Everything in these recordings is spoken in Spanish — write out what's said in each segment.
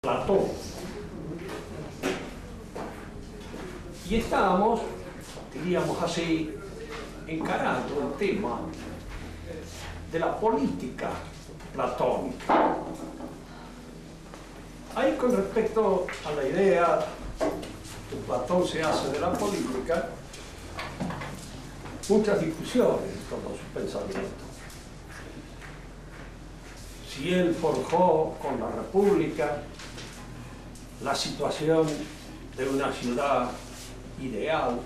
Platón. Y estábamos, diríamos así, encarando el tema de la política platónica. Ahí, con respecto a la idea que Platón se hace de la política, muchas discusiones en todo su pensamiento. Si él forjó con la República la situación de una ciudad ideal,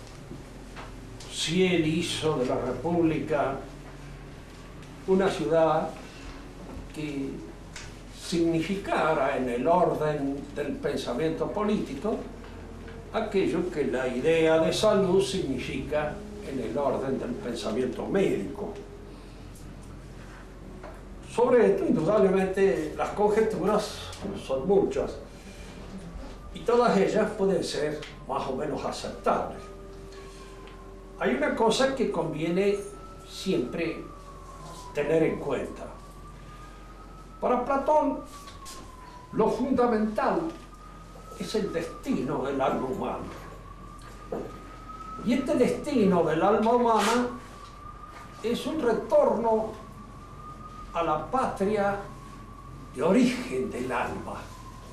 si él hizo de la República una ciudad que significara en el orden del pensamiento político aquello que la idea de salud significa en el orden del pensamiento médico. Sobre esto, indudablemente, las conjeturas son muchas y todas ellas pueden ser más o menos aceptables. Hay una cosa que conviene siempre tener en cuenta. Para Platón, lo fundamental es el destino del alma humana. Y este destino del alma humana es un retorno a la patria de origen del alma.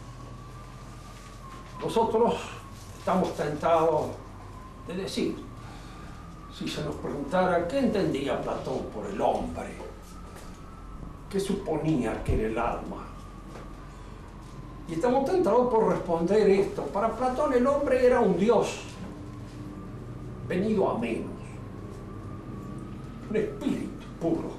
Nosotros estamos tentados de decir, si se nos preguntara qué entendía Platón por el hombre, qué suponía que era el alma, y estamos tentados por responder esto. Para Platón el hombre era un dios venido a menos, un espíritu puro.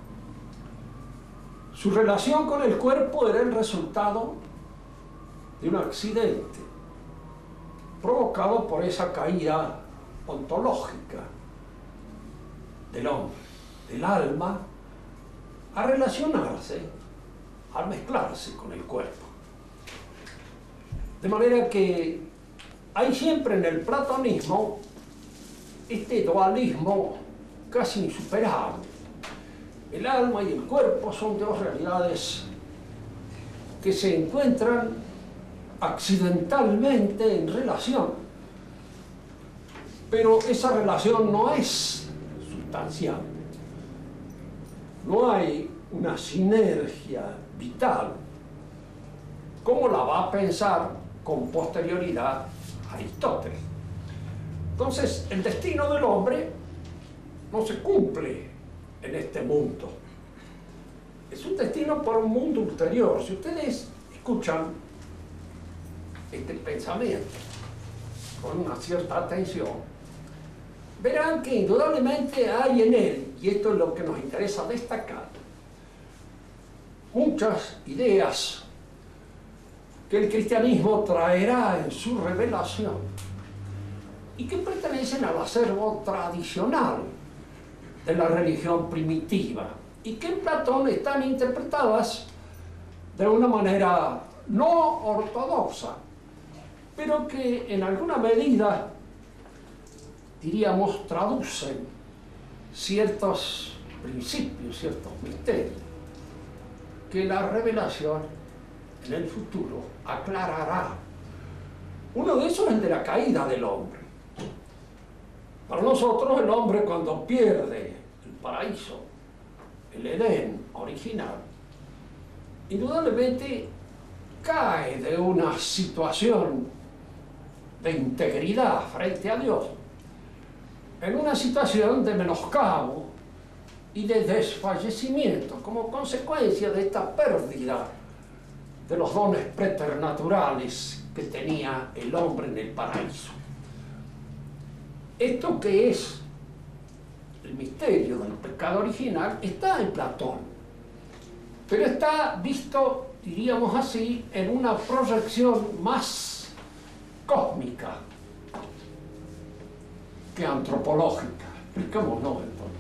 Su relación con el cuerpo era el resultado de un accidente provocado por esa caída ontológica del hombre, del alma, a relacionarse, a mezclarse con el cuerpo. De manera que hay siempre en el platonismo este dualismo casi insuperable. El alma y el cuerpo son dos realidades que se encuentran accidentalmente en relación, pero esa relación no es sustancial. No hay una sinergia vital, como la va a pensar con posterioridad Aristóteles. Entonces, el destino del hombre no se cumple en este mundo. Es un destino para un mundo ulterior. Si ustedes escuchan este pensamiento con una cierta atención, verán que indudablemente hay en él, y esto es lo que nos interesa destacar, muchas ideas que el cristianismo traerá en su revelación y que pertenecen al acervo tradicional de la religión primitiva y que en Platón están interpretadas de una manera no ortodoxa, pero que en alguna medida, diríamos, traducen ciertos principios, ciertos misterios, que la revelación en el futuro aclarará. Uno de esos es el de la caída del hombre. Para nosotros el hombre, cuando pierde el paraíso, el Edén original, indudablemente cae de una situación de integridad frente a Dios en una situación de menoscabo y de desfallecimiento como consecuencia de esta pérdida de los dones preternaturales que tenía el hombre en el paraíso. Esto, que es el misterio del pecado original, está en Platón, pero está visto, diríamos así, en una proyección más cósmica que antropológica. Explicémonos entonces.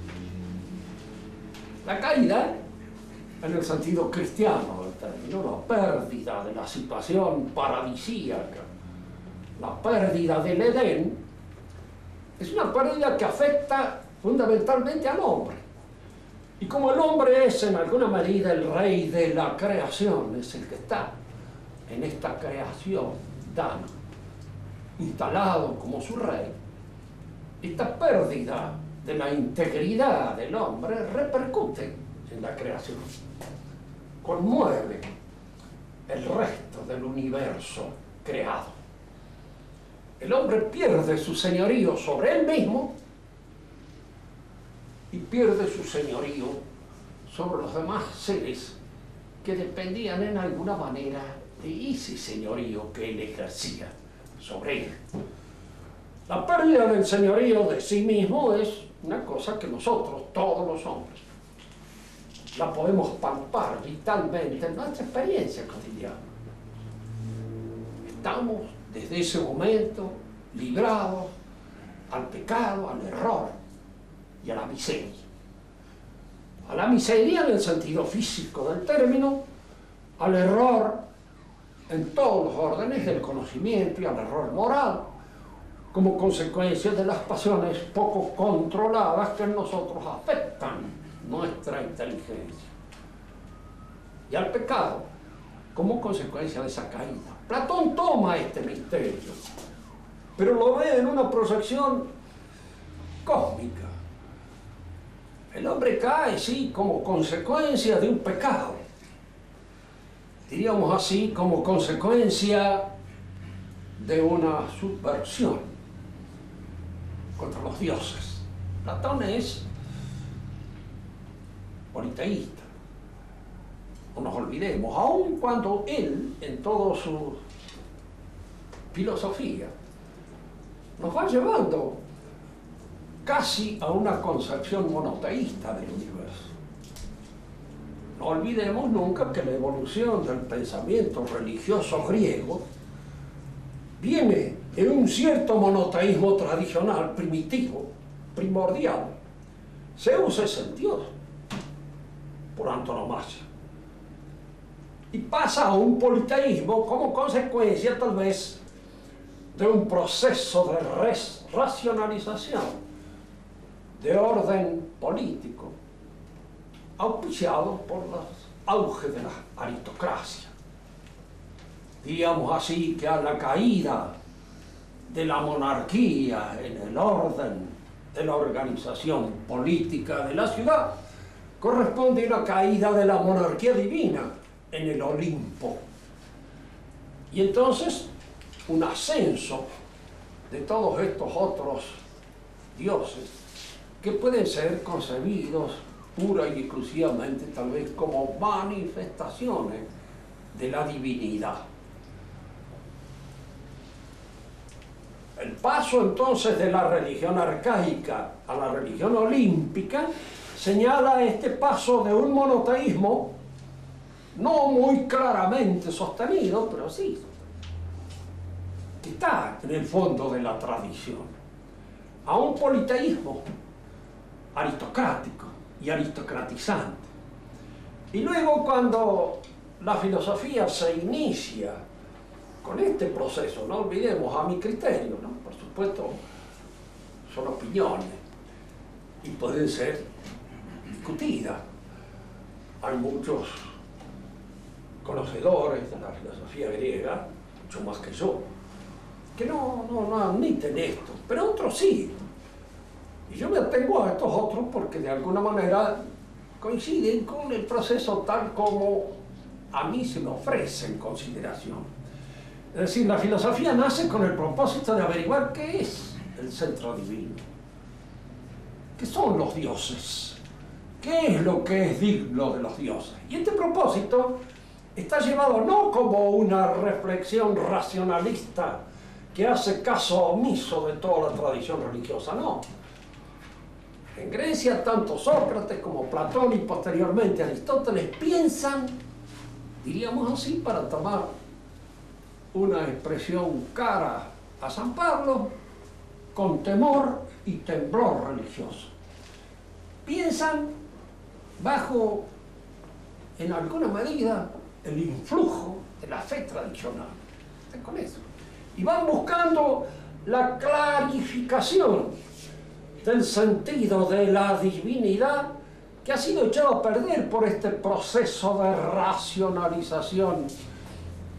La caída, en el sentido cristiano del término, la pérdida de la situación paradisíaca, la pérdida del Edén, es una pérdida que afecta fundamentalmente al hombre. Y como el hombre es en alguna medida el rey de la creación, es el que está en esta creación dana, instalado como su rey, esta pérdida de la integridad del hombre repercute en la creación, conmueve el resto del universo creado. El hombre pierde su señorío sobre él mismo y pierde su señorío sobre los demás seres que dependían en alguna manera de ese señorío que él ejercía sobre él. La pérdida del señorío de sí mismo es una cosa que nosotros, todos los hombres, la podemos palpar vitalmente en nuestra experiencia cotidiana. Estamos desde ese momento librados al pecado, al error y a la miseria. A la miseria en el sentido físico del término, al error en todos los órdenes del conocimiento y al error moral, como consecuencia de las pasiones poco controladas que en nosotros afectan nuestra inteligencia. Y al pecado, como consecuencia de esa caída. Platón toma este misterio, pero lo ve en una proyección cósmica. El hombre cae, sí, como consecuencia de un pecado. Diríamos así, como consecuencia de una subversión contra los dioses. Platón es politeísta. No nos olvidemos, aun cuando él, en toda su filosofía, nos va llevando casi a una concepción monoteísta del universo. No olvidemos nunca que la evolución del pensamiento religioso griego viene de un cierto monoteísmo tradicional, primitivo, primordial. Zeus es el dios, por antonomasia. Y pasa a un politeísmo como consecuencia, tal vez, de un proceso de racionalización de orden político, auspiciado por el auge de la aristocracia. Diríamos así que a la caída de la monarquía en el orden de la organización política de la ciudad corresponde una caída de la monarquía divina en el Olimpo. Y entonces un ascenso de todos estos otros dioses que pueden ser concebidos pura y exclusivamente tal vez como manifestaciones de la divinidad. El paso entonces de la religión arcaica a la religión olímpica señala este paso de un monoteísmo no muy claramente sostenido, pero sí, que está en el fondo de la tradición, a un politeísmo aristocrático y aristocratizante. Y luego, cuando la filosofía se inicia con este proceso, no olvidemos, a mi criterio, ¿no? Por supuesto, son opiniones y pueden ser discutidas. Hay muchos conocedores de la filosofía griega, mucho más que yo, que no admiten esto, pero otros sí. Y yo me atengo a estos otros porque de alguna manera coinciden con el proceso tal como a mí se me ofrece en consideración. Es decir, la filosofía nace con el propósito de averiguar qué es el centro divino, qué son los dioses, qué es lo que es digno de los dioses. Y este propósito está llevado no como una reflexión racionalista que hace caso omiso de toda la tradición religiosa, no. En Grecia, tanto Sócrates como Platón y posteriormente Aristóteles piensan, diríamos así, para tomar una expresión cara a San Pablo, con temor y temblor religioso. Piensan bajo, en alguna medida, el influjo de la fe tradicional. Con eso. Y van buscando la clarificación del sentido de la divinidad que ha sido echado a perder por este proceso de racionalización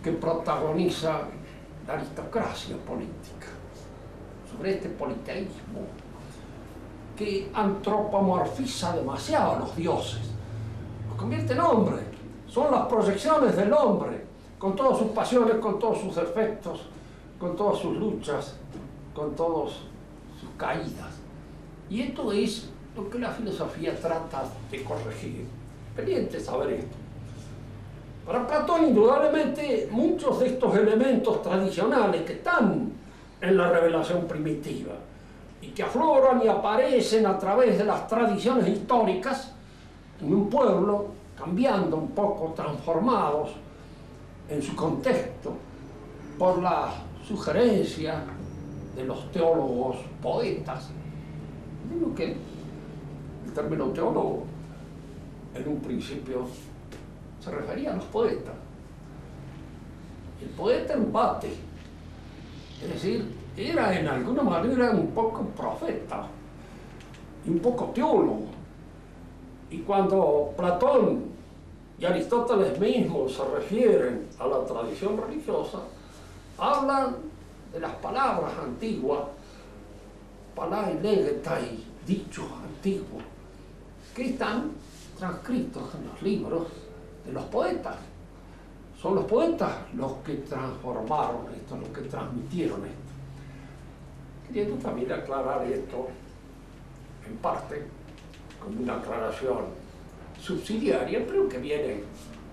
que protagoniza la aristocracia política, sobre este politeísmo que antropomorfiza demasiado a los dioses, los convierte en hombre, son las proyecciones del hombre, con todas sus pasiones, con todos sus defectos, con todas sus luchas, con todas sus caídas. Y esto es lo que la filosofía trata de corregir. Pendiente saber esto. Para Platón, indudablemente, muchos de estos elementos tradicionales que están en la revelación primitiva y que afloran y aparecen a través de las tradiciones históricas en un pueblo, cambiando un poco, transformados en su contexto por la sugerencia de los teólogos poetas. Digo que el término teólogo en un principio se refería a los poetas. El poeta embate, es decir, era en alguna manera un poco profeta y un poco teólogo. Y cuando Platón y Aristóteles mismos se refieren a la tradición religiosa, hablan de las palabras antiguas, palai legetai, dichos antiguos, que están transcritos en los libros de los poetas. Son los poetas los que transformaron esto, los que transmitieron esto. Queriendo también aclarar esto, en parte, como una aclaración subsidiaria, pero que viene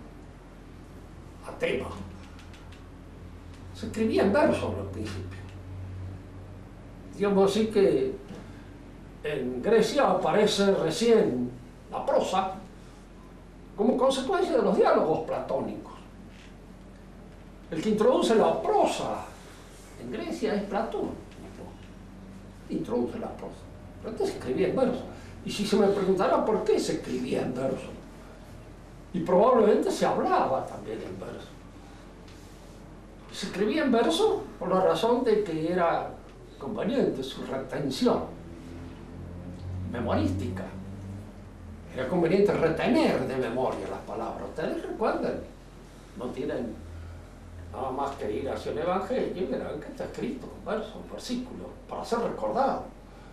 a tema. Se escribía en verso al principio. Digamos así que en Grecia aparece recién la prosa como consecuencia de los diálogos platónicos. El que introduce la prosa en Grecia es Platón. Introduce la prosa. Pero antes se escribía en verso. Y si se me preguntara por qué se escribía en verso, y probablemente se hablaba también en verso. Se escribía en verso por la razón de que era conveniente su retención memorística. Era conveniente retener de memoria las palabras. Ustedes recuerden, no tienen nada más que ir hacia el Evangelio y verán que está escrito en verso, en versículo, para ser recordado.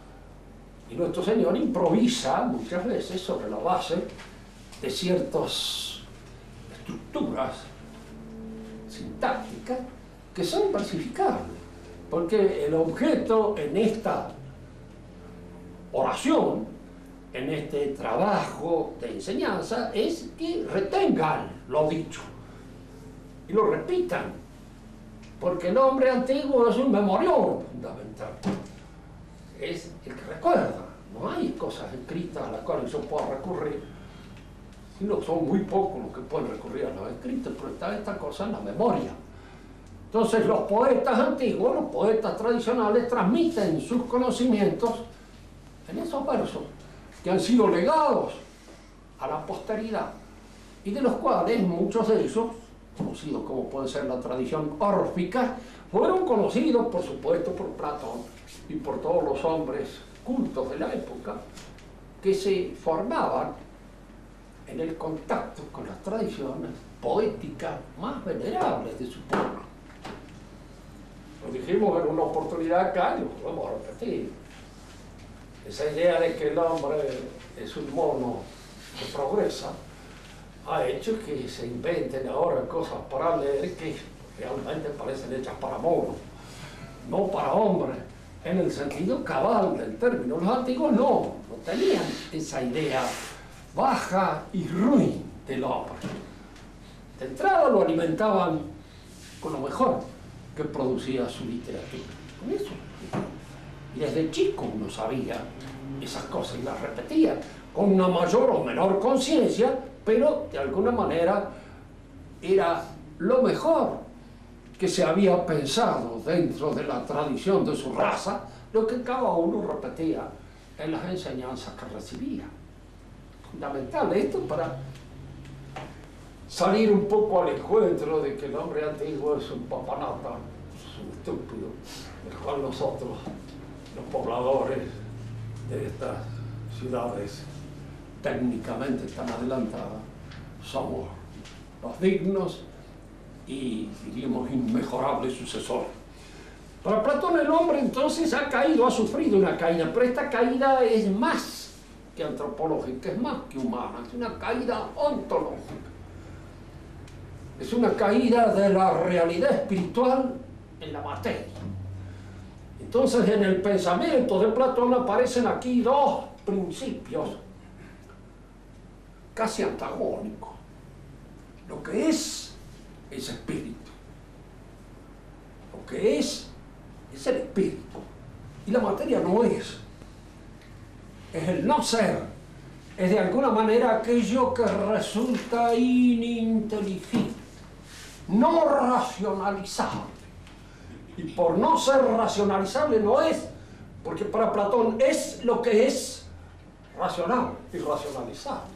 Y nuestro Señor improvisa muchas veces sobre la base de ciertas estructuras sintácticas que son versificables, porque el objeto en esta oración, en este trabajo de enseñanza, es que retengan lo dicho y lo repitan, porque el hombre antiguo es un memorión fundamental, es el que recuerda. No hay cosas escritas a las cuales yo pueda recurrir, sino son muy pocos los que pueden recurrir a los escritos, pero está esta cosa en la memoria. Entonces los poetas antiguos, los poetas tradicionales, transmiten sus conocimientos en esos versos que han sido legados a la posteridad y de los cuales muchos de ellos, conocidos como puede ser la tradición órfica, fueron conocidos por supuesto por Platón y por todos los hombres cultos de la época que se formaban en el contacto con las tradiciones poéticas más venerables de su pueblo. Lo dijimos en una oportunidad acá y lo vamos a repetir. Esa idea de que el hombre es un mono que progresa ha hecho que se inventen ahora cosas para leer que realmente parecen hechas para monos, no para hombres, en el sentido cabal del término. Los antiguos no tenían esa idea baja y ruin del hombre. De entrada lo alimentaban con lo mejor que producía su literatura, con eso. Y desde chico uno sabía esas cosas y las repetía con una mayor o menor conciencia, pero de alguna manera era lo mejor que se había pensado dentro de la tradición de su raza, lo que cada uno repetía en las enseñanzas que recibía. Fundamental esto para salir un poco al encuentro de que el hombre antiguo es un papanata, es un estúpido, el cual nosotros, los pobladores de estas ciudades técnicamente tan adelantadas, somos los dignos y, diríamos, inmejorable sucesor. Para Platón el hombre entonces ha caído, ha sufrido una caída, pero esta caída es más que antropológica, es más que humana, es una caída ontológica. Es una caída de la realidad espiritual en la materia. Entonces en el pensamiento de Platón aparecen aquí dos principios casi antagónicos. Lo que es espíritu. Lo que es el espíritu. Y la materia no es. Es el no ser. Es de alguna manera aquello que resulta ininteligible, no racionalizable. Y por no ser racionalizable no es, porque para Platón es lo que es racional y racionalizable.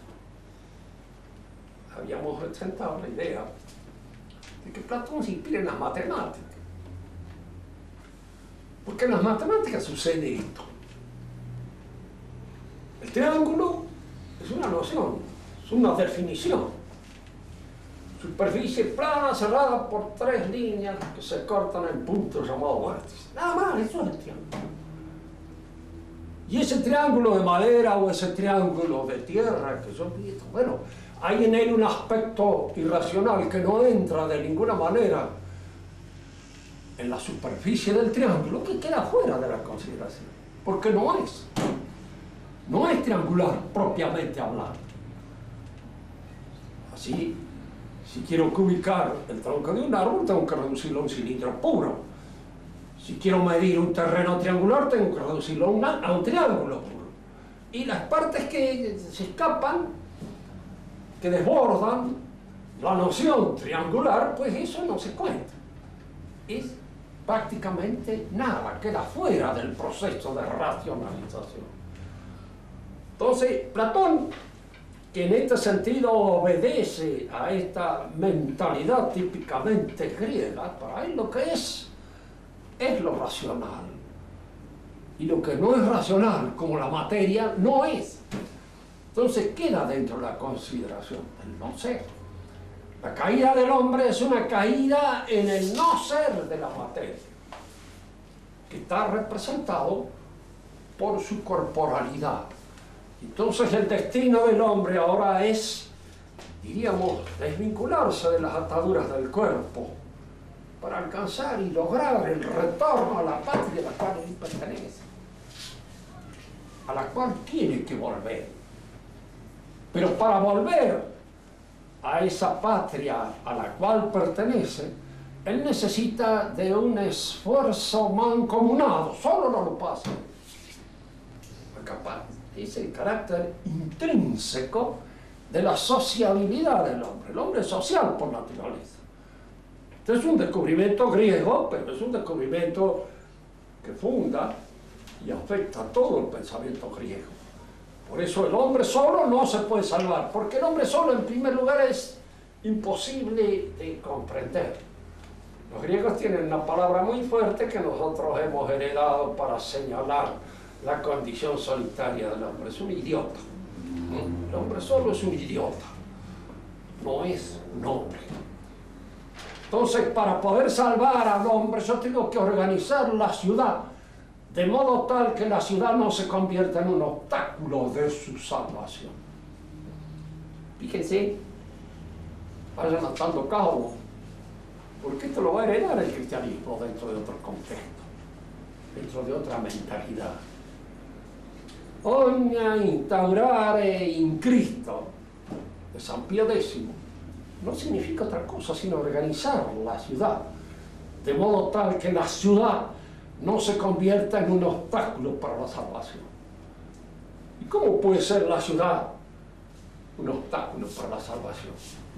Habíamos presentado la idea de que Platón se inspira en las matemáticas. Porque en las matemáticas sucede esto. El triángulo es una noción, es una definición. Superficie plana cerrada por tres líneas que se cortan en puntos llamados vértices. Nada más, eso es el triángulo. Y ese triángulo de madera o ese triángulo de tierra que son vistos, bueno, hay en él un aspecto irracional que no entra de ninguna manera en la superficie del triángulo, que queda fuera de la consideración, porque no es triangular propiamente hablando. Así, si quiero ubicar el tronco de un árbol, tengo que reducirlo a un cilindro puro. Si quiero medir un terreno triangular, tengo que reducirlo a un triángulo puro. Y las partes que se escapan, que desbordan la noción triangular, pues eso no se cuenta. Es prácticamente nada, queda fuera del proceso de racionalización. Entonces, Platón, que en este sentido obedece a esta mentalidad típicamente griega, para él lo que es lo racional. Y lo que no es racional, como la materia, no es. Entonces queda dentro de la consideración del no ser. La caída del hombre es una caída en el no ser de la materia, que está representado por su corporalidad. Entonces el destino del hombre ahora es, diríamos, desvincularse de las ataduras del cuerpo para alcanzar y lograr el retorno a la patria a la cual él pertenece, a la cual tiene que volver. Pero para volver a esa patria a la cual pertenece, él necesita de un esfuerzo mancomunado, solo no lo pasa. Capaz. Es el carácter intrínseco de la sociabilidad del hombre. El hombre es social por naturaleza. Este es un descubrimiento griego, pero es un descubrimiento que funda y afecta a todo el pensamiento griego. Por eso el hombre solo no se puede salvar, porque el hombre solo en primer lugar es imposible de comprender. Los griegos tienen una palabra muy fuerte que nosotros hemos heredado para señalar la condición solitaria del hombre. Es un idiota. El hombre solo es un idiota, no es un hombre. Entonces, para poder salvar al hombre, yo tengo que organizar la ciudad de modo tal que la ciudad no se convierta en un obstáculo de su salvación. Fíjense, vayan atando cabos, porque esto lo va a heredar el cristianismo dentro de otro contexto, dentro de otra mentalidad. Omnia instaurare in Cristo de San Pío X no significa otra cosa sino organizar la ciudad de modo tal que la ciudad no se convierta en un obstáculo para la salvación. ¿Y cómo puede ser la ciudad un obstáculo para la salvación?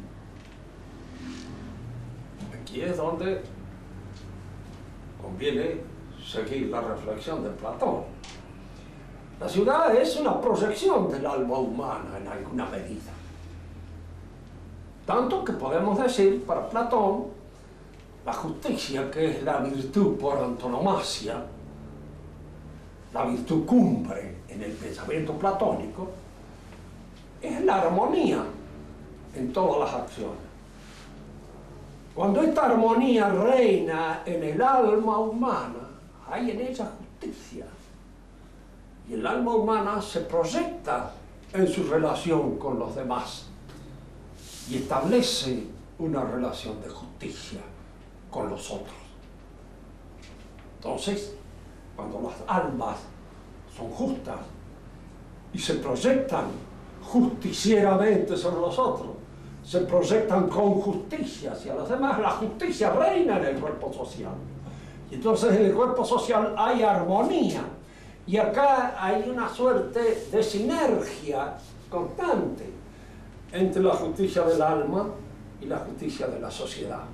Aquí es donde conviene seguir la reflexión de Platón. La ciudad es una proyección del alma humana en alguna medida. Tanto que podemos decir, para Platón, la justicia, que es la virtud por antonomasia, la virtud cumbre en el pensamiento platónico, es la armonía en todas las acciones. Cuando esta armonía reina en el alma humana, hay en ella justicia. Y el alma humana se proyecta en su relación con los demás y establece una relación de justicia con los otros. Entonces, cuando las almas son justas y se proyectan justicieramente sobre los otros, se proyectan con justicia hacia los demás, la justicia reina en el cuerpo social. Y entonces en el cuerpo social hay armonía. Y acá hay una suerte de sinergia constante entre la justicia del alma y la justicia de la sociedad.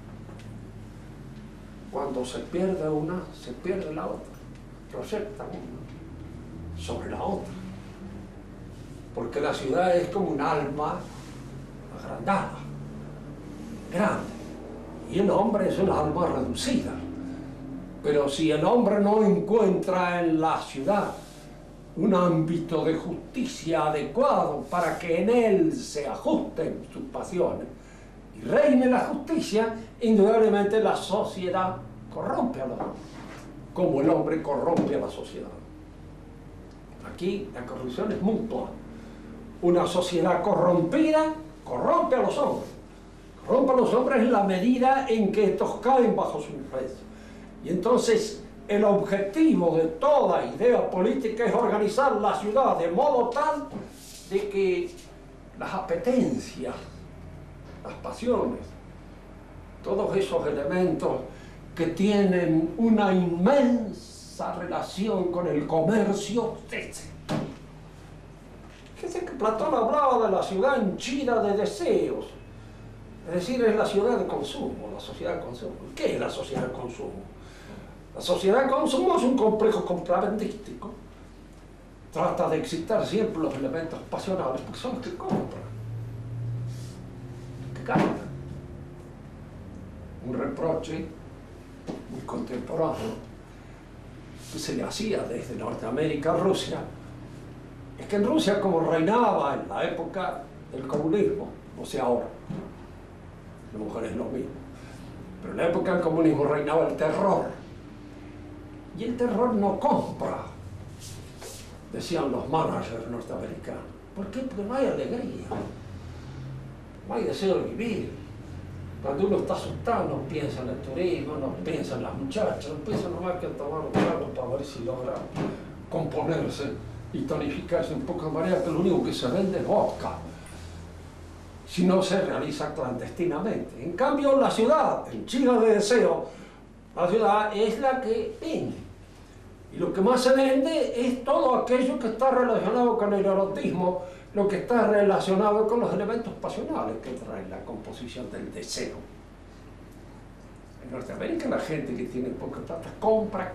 Cuando se pierde una, se pierde la otra. Proyecta una sobre la otra. Porque la ciudad es como un alma agrandada, grande. Y el hombre es un alma reducida. Pero si el hombre no encuentra en la ciudad un ámbito de justicia adecuado para que en él se ajusten sus pasiones y reine la justicia, indudablemente la sociedad corrompe al hombre, como el hombre corrompe a la sociedad. Aquí la corrupción es mutua. Una sociedad corrompida corrompe a los hombres. Corrompe a los hombres en la medida en que estos caen bajo su influencia. Y entonces el objetivo de toda idea política es organizar la ciudad de modo tal de que las apetencias, las pasiones, todos esos elementos que tienen una inmensa relación con el comercio, fíjense que Platón hablaba de la ciudad henchida de deseos, es decir, es la ciudad de consumo, la sociedad de consumo. ¿Qué es la sociedad de consumo? La sociedad de consumo es un complejo compraventístico. Trata de excitar siempre los elementos pasionales porque son los que compran, que ganan. Un reproche muy contemporáneo que se le hacía desde Norteamérica a Rusia es que en Rusia, como reinaba en la época del comunismo, o sea ahora, a lo mejor es lo mismo, pero en la época del comunismo reinaba el terror. Y el terror no compra, decían los managers norteamericanos. ¿Por qué? Porque no hay alegría, no hay deseo de vivir. Cuando uno está asustado no piensa en el turismo, no piensa en las muchachas, no piensa nomás que en tomar un trago para ver si logra componerse y tonificarse un poco de manera que lo único que se vende es vodka, si no se realiza clandestinamente. En cambio la ciudad, henchida de deseo, la ciudad es la que vende. Y lo que más se vende es todo aquello que está relacionado con el erotismo, lo que está relacionado con los elementos pasionales que trae la composición del deseo. En Norteamérica la gente que tiene poca plata compra,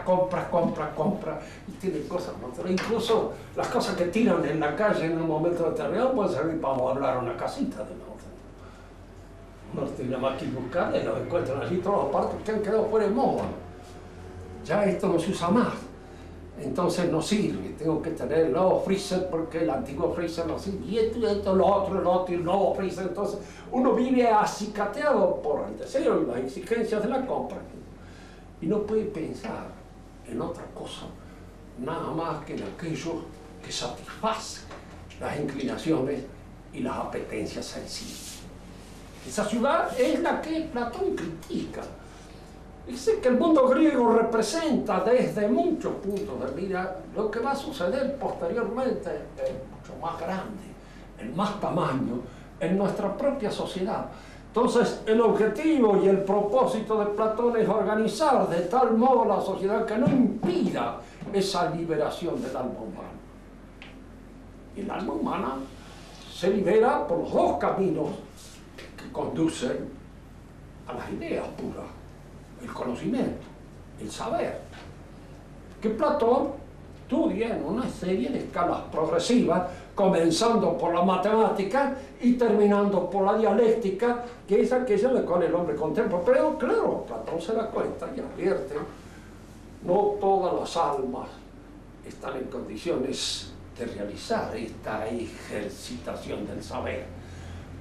y tiene cosas, ¿no? Pero incluso las cosas que tiran en la calle en un momento determinado pueden servir para hablar una casita de nosotros. No tiene más que buscarla y lo encuentran allí todas las partes que han quedado fuera de moda. Ya esto no se usa más, entonces no sirve. Tengo que tener el nuevo freezer porque el antiguo freezer no sirve. Y esto, lo otro, y el nuevo freezer. Entonces uno vive acicateado por el deseo y las exigencias de la compra. Y no puede pensar en otra cosa, nada más que en aquello que satisface las inclinaciones y las apetencias sensibles. Esa ciudad es la que Platón critica. Dice que el mundo griego representa desde muchos puntos de vista lo que va a suceder posteriormente mucho más grande, en más tamaño, en nuestra propia sociedad. Entonces, el objetivo y el propósito de Platón es organizar de tal modo la sociedad que no impida esa liberación del alma humana. Y el alma humana se libera por los dos caminos que conducen a las ideas puras. El conocimiento, el saber, que Platón estudia en una serie de escalas progresivas, comenzando por la matemática y terminando por la dialéctica, que es aquella en la cual el hombre contempla. Pero claro, Platón se da cuenta y advierte, no todas las almas están en condiciones de realizar esta ejercitación del saber,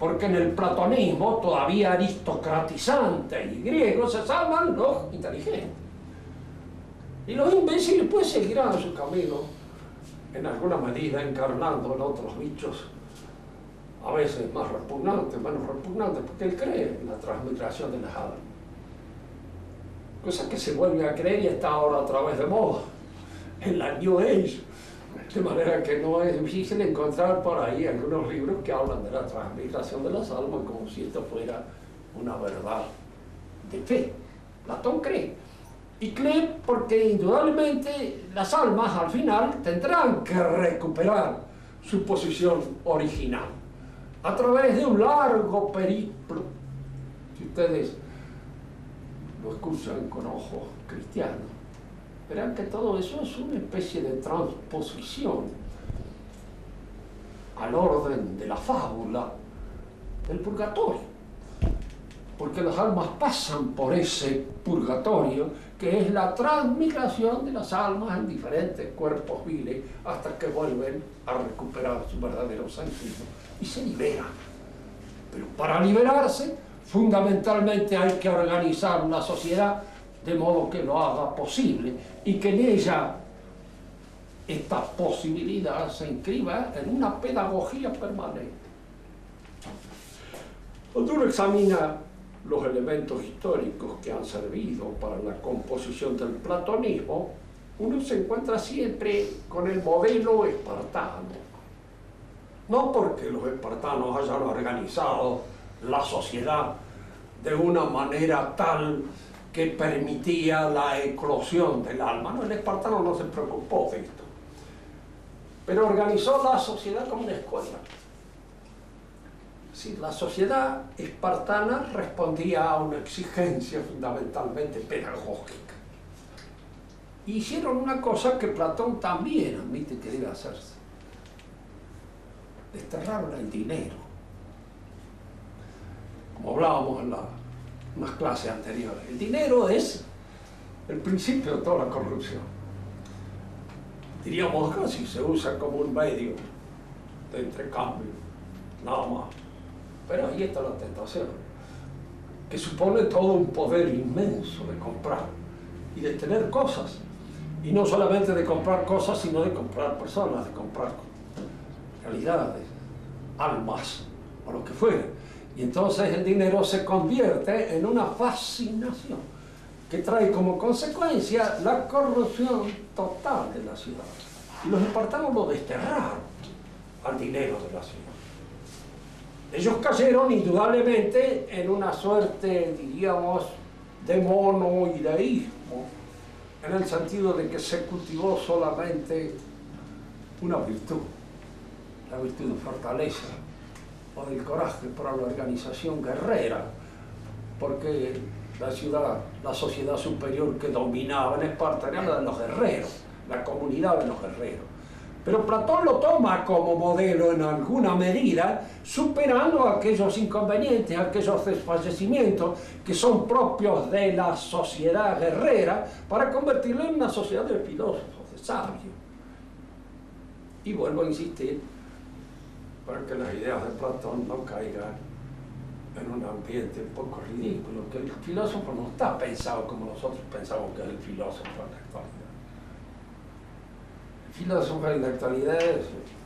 porque en el platonismo, todavía aristocratizante y griego, se salvan los inteligentes. Y los imbéciles pues seguirán su camino, en alguna medida encarnando en otros bichos, a veces más repugnantes, menos repugnantes, porque él cree en la transmigración de las almas. Cosa que se vuelve a creer y está ahora otra vez de moda, en la New Age. De manera que no es difícil encontrar por ahí algunos libros que hablan de la transmigración de las almas como si esto fuera una verdad de fe. Platón cree. Y cree porque indudablemente las almas al final tendrán que recuperar su posición original a través de un largo periplo. Si ustedes lo escuchan con ojos cristianos, verán que todo eso es una especie de transposición al orden de la fábula del purgatorio, porque las almas pasan por ese purgatorio que es la transmigración de las almas en diferentes cuerpos viles hasta que vuelven a recuperar su verdadero sentido y se liberan. Pero para liberarse, fundamentalmente hay que organizar una sociedad de modo que lo haga posible y que en ella esta posibilidad se inscriba en una pedagogía permanente. Cuando uno examina los elementos históricos que han servido para la composición del platonismo, uno se encuentra siempre con el modelo espartano. No porque los espartanos hayan organizado la sociedad de una manera tal que permitía la eclosión del alma. No, el espartano no se preocupó de esto, pero organizó la sociedad como una escuela. Sí, la sociedad espartana respondía a una exigencia fundamentalmente pedagógica. Hicieron una cosa que Platón también admite que debe hacerse. Desterraron el dinero. Como hablábamos en unas clases anteriores, el dinero es el principio de toda la corrupción. Diríamos que si se usa como un medio de intercambio, nada más. Pero ahí está la tentación, que supone todo un poder inmenso de comprar y de tener cosas. Y no solamente de comprar cosas, sino de comprar personas, de comprar realidades, almas, o lo que fuera. Y entonces el dinero se convierte en una fascinación que trae como consecuencia la corrupción total de la ciudad. Y los espartanos lo desterraron al dinero de la ciudad. Ellos cayeron indudablemente en una suerte, diríamos, de monoideísmo, en el sentido de que se cultivó solamente una virtud, la virtud de fortaleza o del coraje para la organización guerrera, porque la sociedad superior que dominaba en Esparta era la de los guerreros, la comunidad de los guerreros. Pero Platón lo toma como modelo en alguna medida, superando aquellos inconvenientes, aquellos desfallecimientos que son propios de la sociedad guerrera, para convertirlo en una sociedad de filósofos, de sabios. Y vuelvo a insistir, para que las ideas de Platón no caigan en un ambiente un poco ridículo, que el filósofo no está pensado como nosotros pensamos que es el filósofo en la actualidad. El filósofo en la actualidad es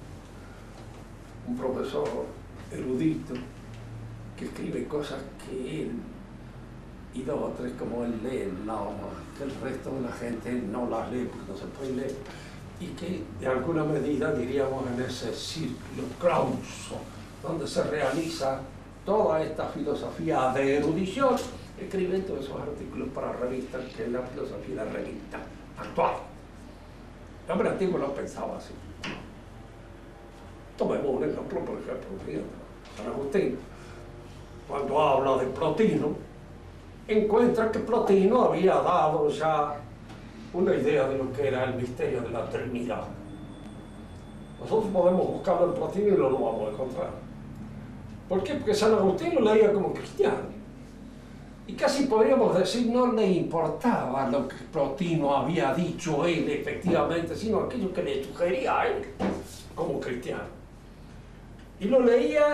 un profesor erudito que escribe cosas que él y dos o tres como él lee, no, que el resto de la gente no las lee porque no se puede leer, y que de alguna medida, diríamos, en ese círculo clauso donde se realiza toda esta filosofía de erudición, escriben todos esos artículos para revistas, que es la filosofía de revista actual. El hombre antiguo no pensaba así. Tomemos un ejemplo, por ejemplo, San Agustín, cuando habla de Plotino, encuentra que Plotino había dado ya una idea de lo que era el misterio de la Trinidad. Nosotros podemos buscarlo en Plotino y no lo vamos a encontrar. ¿Por qué? Porque San Agustín lo leía como cristiano. Y casi podríamos decir, no le importaba lo que Plotino había dicho él efectivamente, sino aquello que le sugería a él como cristiano. Y lo leía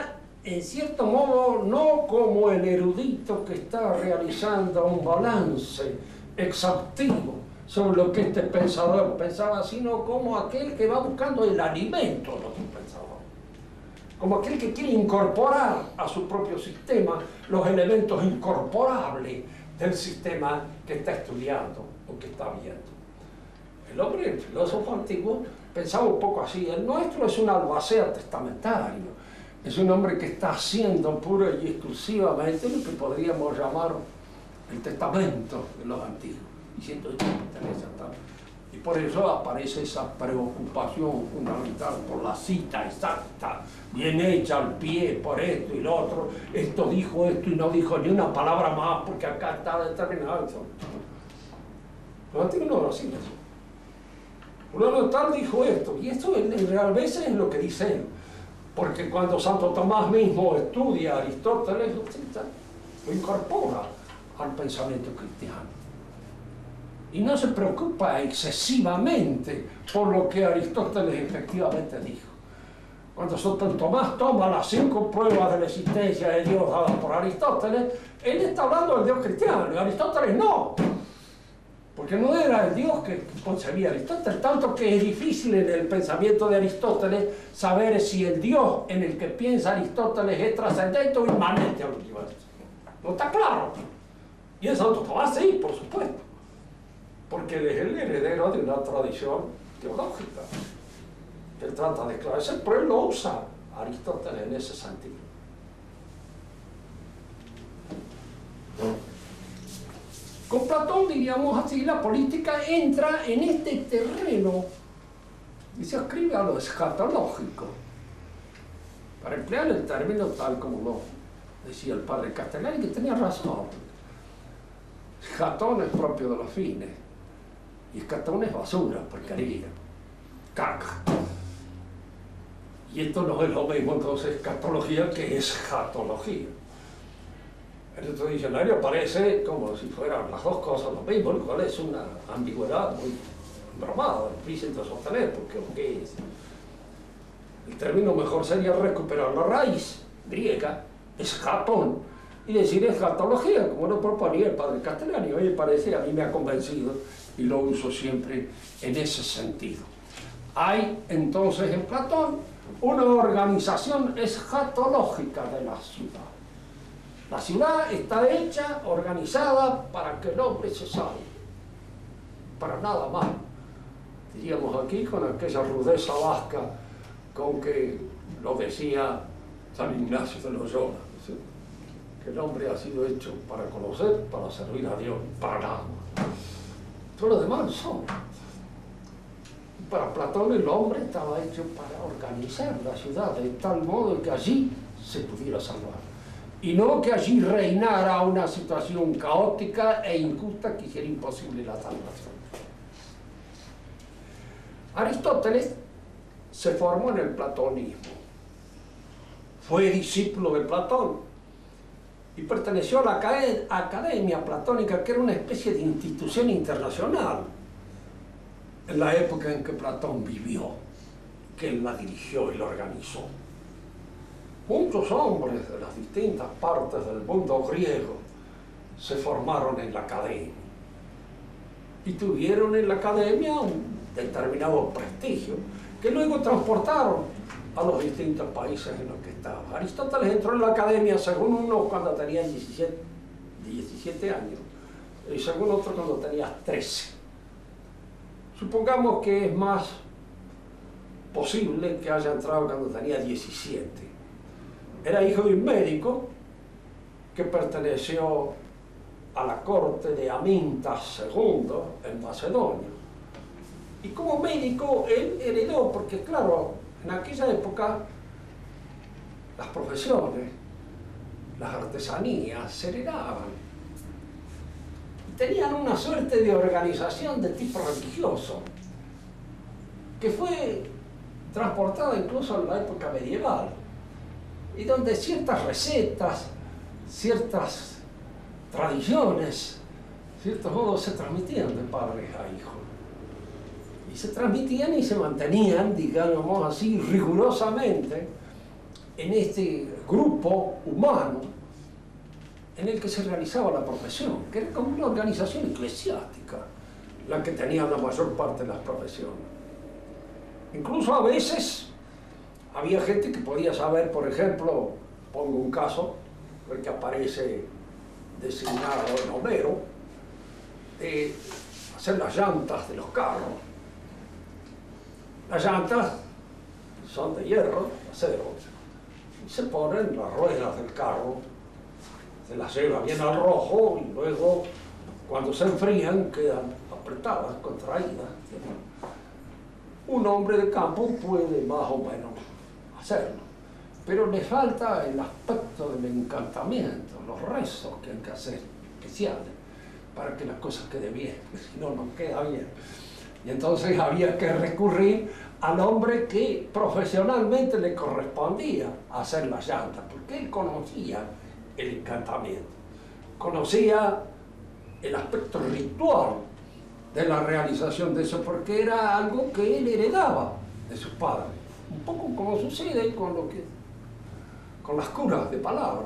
en cierto modo, no como el erudito que está realizando un balance exhaustivo sobre lo que este pensador pensaba, sino como aquel que va buscando el alimento de lo que pensaba, como aquel que quiere incorporar a su propio sistema los elementos incorporables del sistema que está estudiando o que está viendo. El hombre, el filósofo antiguo, pensaba un poco así. El nuestro es un albacea testamentario, es un hombre que está haciendo pura y exclusivamente lo que podríamos llamar el testamento de los antiguos, diciendo esto pertenece a tal. Y por eso aparece esa preocupación fundamental por la cita exacta, bien hecha al pie, por esto y lo otro. Esto dijo esto y no dijo ni una palabra más porque acá está determinado. Los antiguos no lo hacían eso. Uno tal dijo esto, y esto a veces es lo que dice él. Porque cuando Santo Tomás mismo estudia a Aristóteles, lo incorpora al pensamiento cristiano. Y no se preocupa excesivamente por lo que Aristóteles efectivamente dijo. Cuando Santo Tomás toma las 5 pruebas de la existencia de Dios dadas por Aristóteles, él está hablando del Dios cristiano, y Aristóteles no. Porque no era el Dios que concebía Aristóteles, tanto que es difícil en el pensamiento de Aristóteles saber si el Dios en el que piensa Aristóteles es trascendente o inmanente al universo. No está claro. Y en Santo Tomás sí, por supuesto, porque él es el heredero de una tradición teológica que él trata de esclarecer, pero él lo usa Aristóteles en ese sentido. Con Platón, diríamos así, la política entra en este terreno y se ascribe a lo escatológico, para emplear el término tal como lo decía el padre Castellani, que tenía razón. Escatón es propio de los fines, y escatón es basura, porquería, caca. Y esto no es lo mismo entonces escatología que escatología. En nuestro diccionario aparece como si fueran las dos cosas lo mismo, lo cual es una ambigüedad muy bromada, difícil de sostener, porque ¿qué es? El término mejor sería recuperar la raíz griega, escatón, y decir escatología, como lo proponía el padre Castellani. Hoy parece, a mí me ha convencido, y lo uso siempre en ese sentido. Hay entonces en Platón una organización escatológica de la ciudad. La ciudad está hecha, organizada para que el hombre se salve, para nada más. Diríamos aquí con aquella rudeza vasca con que lo decía San Ignacio de Loyola, ¿sí? Que el hombre ha sido hecho para conocer, para servir a Dios, para nada más. Todo lo demás no son. Para Platón el hombre estaba hecho para organizar la ciudad de tal modo que allí se pudiera salvar. Y no que allí reinara una situación caótica e injusta que hiciera imposible la salvación. Aristóteles se formó en el platonismo, fue discípulo de Platón y perteneció a la Academia Platónica, que era una especie de institución internacional en la época en que Platón vivió, que él la dirigió y la organizó. Muchos hombres de las distintas partes del mundo griego se formaron en la academia y tuvieron en la academia un determinado prestigio que luego transportaron a los distintos países en los que estaban. Aristóteles entró en la academia, según uno, cuando tenía 17 años y según otro cuando tenía 13. Supongamos que es más posible que haya entrado cuando tenía 17. Era hijo de un médico que perteneció a la corte de Amintas II en Macedonia. Y como médico él heredó, porque claro, en aquella época las profesiones, las artesanías se heredaban. Y tenían una suerte de organización de tipo religioso, que fue transportada incluso en la época medieval, y donde ciertas recetas, ciertas tradiciones, ciertos modos se transmitían de padres a hijos. Y se transmitían y se mantenían, digamos así, rigurosamente en este grupo humano en el que se realizaba la profesión, que era como una organización eclesiástica, la que tenía la mayor parte de las profesiones. Incluso a veces había gente que podía saber, por ejemplo, pongo un caso, el que aparece designado en Homero, de hacer las llantas de los carros. Las llantas son de hierro, de acero, y se ponen las ruedas del carro, se las lleva bien al rojo y luego cuando se enfrían quedan apretadas, contraídas. Un hombre de campo puede más o menos hacerlo, pero le falta el aspecto del encantamiento, los rezos que hay que hacer especiales para que las cosas queden bien, porque si no, no queda bien. Y entonces había que recurrir al hombre que profesionalmente le correspondía hacer las llantas, porque él conocía el encantamiento, conocía el aspecto ritual de la realización de eso, porque era algo que él heredaba de sus padres, un poco como sucede con las curas de palabra.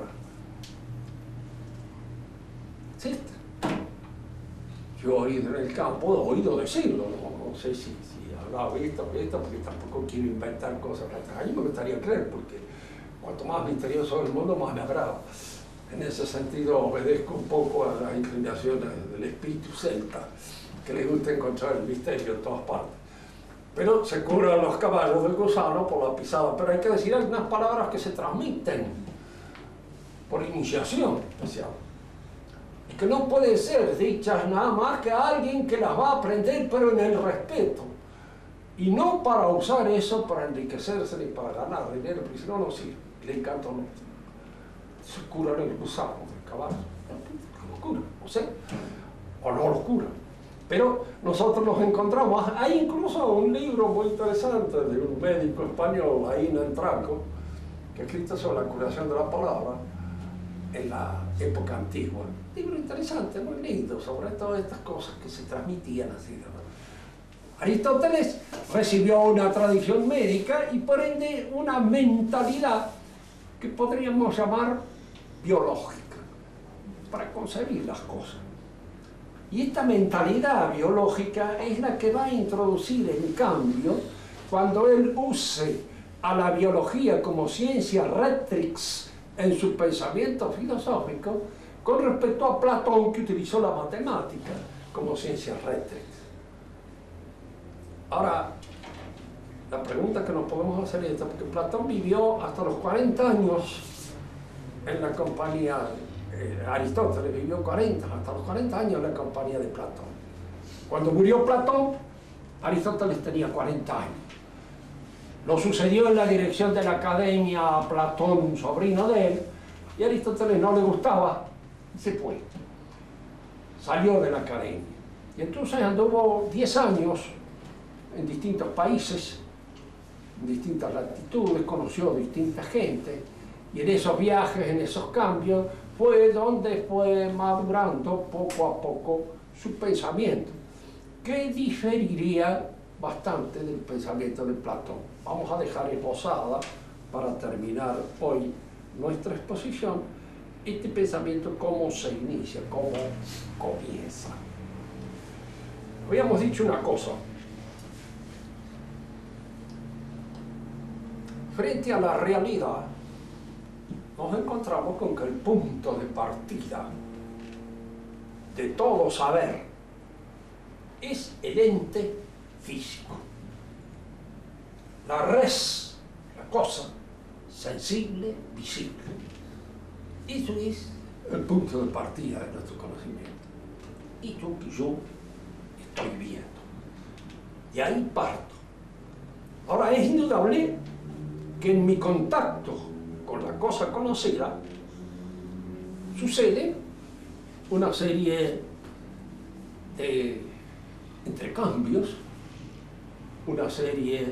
¿Sí? Yo he ido en el campo, he oído decirlo, no sé si habrá visto, porque tampoco quiero inventar cosas. A mí me gustaría creer, porque cuanto más misterioso es el mundo, más me agrada. En ese sentido obedezco un poco a las inclinaciones del espíritu celta, que le gusta encontrar el misterio en todas partes. Pero se curan los caballos del gusano por la pisada, pero hay que decir algunas palabras que se transmiten por iniciación especial, y que no pueden ser dichas nada más que a alguien que las va a aprender, pero en el respeto, y no para usar eso para enriquecerse ni para ganar dinero, porque si no, no sirve, le encanta no. Se curan el gusano del caballo, lo curan, no sé, o no lo curan. Pero nosotros nos encontramos, hay incluso un libro muy interesante de un médico español, Aína Entraco, que ha escrito sobre la curación de la palabra en la época antigua. Un libro interesante, muy lindo, sobre todas estas cosas que se transmitían así. Aristóteles recibió una tradición médica y por ende una mentalidad que podríamos llamar biológica, para concebir las cosas. Y esta mentalidad biológica es la que va a introducir el cambio cuando él use a la biología como ciencia rectrix en su pensamiento filosófico con respecto a Platón, que utilizó la matemática como ciencia rectrix. Ahora, la pregunta que nos podemos hacer es esta, porque Platón vivió hasta los 40 años en la compañía, Aristóteles vivió hasta los 40 años en la compañía de Platón. Cuando murió Platón, Aristóteles tenía 40 años. Lo sucedió en la dirección de la academia a Platón, un sobrino de él, y a Aristóteles no le gustaba y se fue. Salió de la academia. Y entonces anduvo 10 años en distintos países, en distintas latitudes, conoció distinta gente, y en esos viajes, en esos cambios, fue donde fue madurando poco a poco su pensamiento, que diferiría bastante del pensamiento de Platón. Vamos a dejar esbozada, para terminar hoy nuestra exposición, este pensamiento, cómo se inicia, cómo comienza. Habíamos dicho una cosa. Frente a la realidad, nos encontramos con que el punto de partida de todo saber es el ente físico. La res, la cosa sensible, visible. Eso es el punto de partida de nuestro conocimiento. Esto que yo estoy viendo. De ahí parto. Ahora, es indudable que en mi contacto con la cosa conocida sucede una serie de intercambios, una serie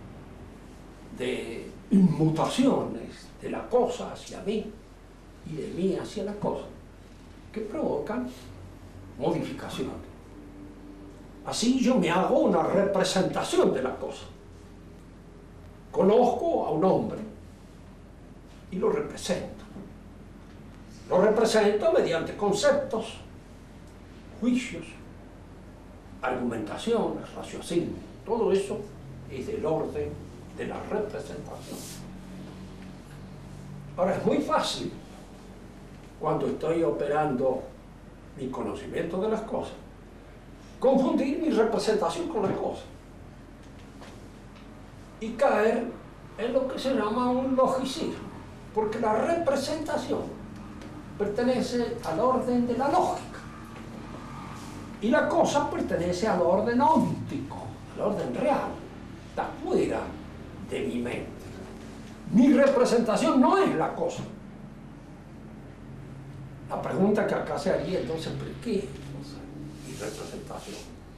de inmutaciones de la cosa hacia mí y de mí hacia la cosa, que provocan modificaciones. Así yo me hago una representación de la cosa. Conozco a un hombre y lo represento. Lo represento mediante conceptos, juicios, argumentaciones, raciocinio. Todo eso es del orden de la representación. Ahora, es muy fácil, cuando estoy operando mi conocimiento de las cosas, confundir mi representación con las cosas y caer en lo que se llama un logicismo, porque la representación pertenece al orden de la lógica y la cosa pertenece al orden óptico, al orden real, está fuera de mi mente. Mi representación no es la cosa. La pregunta que acá se haría entonces, ¿por qué es mi representación?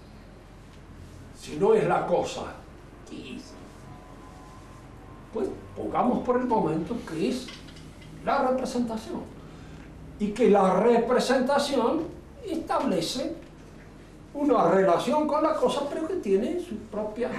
Si no es la cosa, ¿qué es? Pues pongamos por el momento que es la representación. Y que la representación establece una relación con la cosa, pero que tiene su propia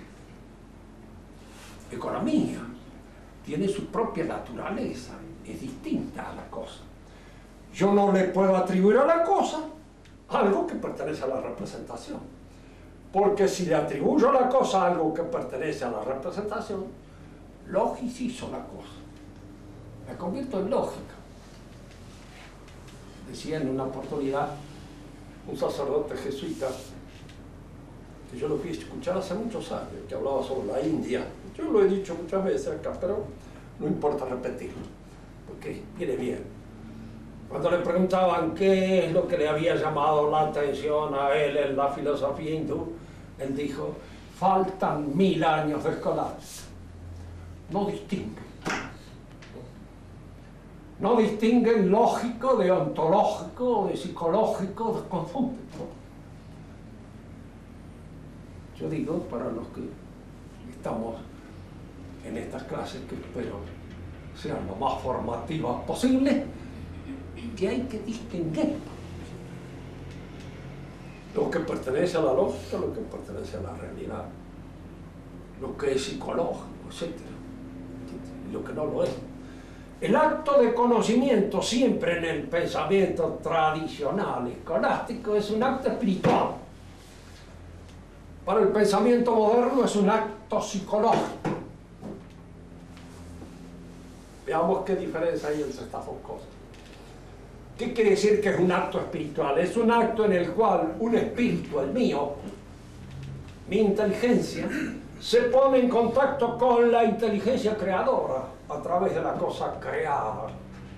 economía, tiene su propia naturaleza, es distinta a la cosa. Yo no le puedo atribuir a la cosa algo que pertenece a la representación, porque si le atribuyo a la cosa algo que pertenece a la representación, logicizo la cosa, la convierto en lógica. Decía en una oportunidad un sacerdote jesuita, que yo lo fui a escuchar hace muchos años, que hablaba sobre la India. Yo lo he dicho muchas veces acá, pero no importa repetirlo, porque viene bien. Cuando le preguntaban qué es lo que le había llamado la atención a él en la filosofía hindú, él dijo, faltan 1000 años de escolares. No distinguen. No distinguen lógico de ontológico, de psicológico, de confunden. Yo digo, para los que estamos en estas clases, que espero sean lo más formativas posible, que hay que distinguir lo que pertenece a la lógica, lo que pertenece a la realidad, lo que es psicológico, etc. Y lo que no lo es. El acto de conocimiento siempre en el pensamiento tradicional escolástico es un acto espiritual. Para el pensamiento moderno es un acto psicológico. Veamos qué diferencia hay entre estas dos cosas. ¿Qué quiere decir que es un acto espiritual? Es un acto en el cual un espíritu, el mío, mi inteligencia, se pone en contacto con la inteligencia creadora a través de la cosa creada.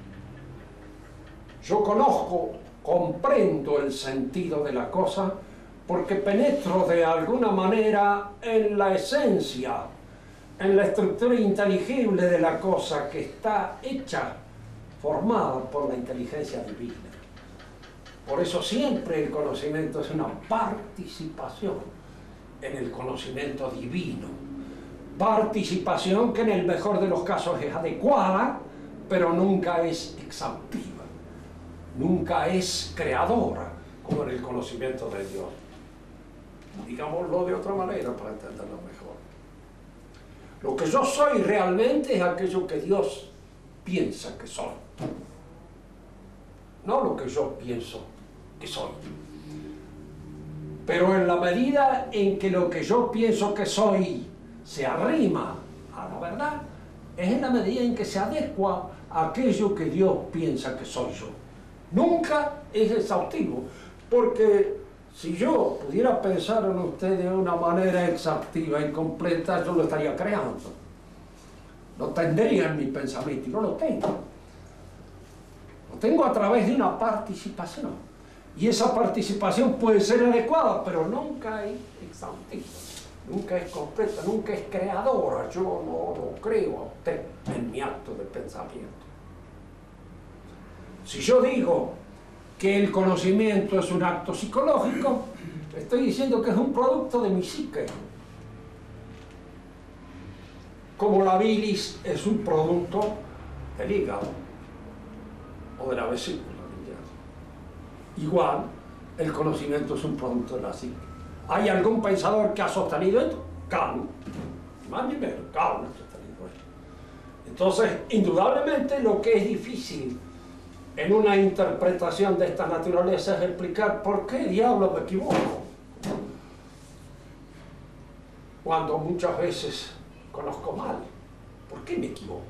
Yo conozco, comprendo el sentido de la cosa porque penetro de alguna manera en la esencia, en la estructura inteligible de la cosa que está hecha, formada por la inteligencia divina. Por eso siempre el conocimiento es una participación en el conocimiento divino. Participación que en el mejor de los casos es adecuada, pero nunca es exhaustiva, nunca es creadora, como en el conocimiento de Dios. Digámoslo de otra manera para entenderlo mejor. Lo que yo soy realmente es aquello que Dios piensa que soy, no lo que yo pienso que soy. Pero en la medida en que lo que yo pienso que soy se arrima a la verdad, es en la medida en que se adecua a aquello que Dios piensa que soy yo. Nunca es exhaustivo, porque si yo pudiera pensar en usted de una manera exhaustiva y completa, yo lo estaría creando. Lo tendría en mi pensamiento y no lo tengo. Lo tengo a través de una participación. Y esa participación puede ser adecuada, pero nunca es exhaustiva, nunca es completa, nunca es creadora. Yo no lo creo a usted en mi acto de pensamiento. Si yo digo que el conocimiento es un acto psicológico, estoy diciendo que es un producto de mi psique. Como la bilis es un producto del hígado o de la vesícula. Igual, el conocimiento es un producto de la psique. ¿Hay algún pensador que ha sostenido esto? Kant. Más ni menos, Kant ha sostenido esto. Entonces, indudablemente lo que es difícil en una interpretación de esta naturaleza es explicar por qué diablo me equivoco. Cuando muchas veces conozco mal, ¿por qué me equivoco?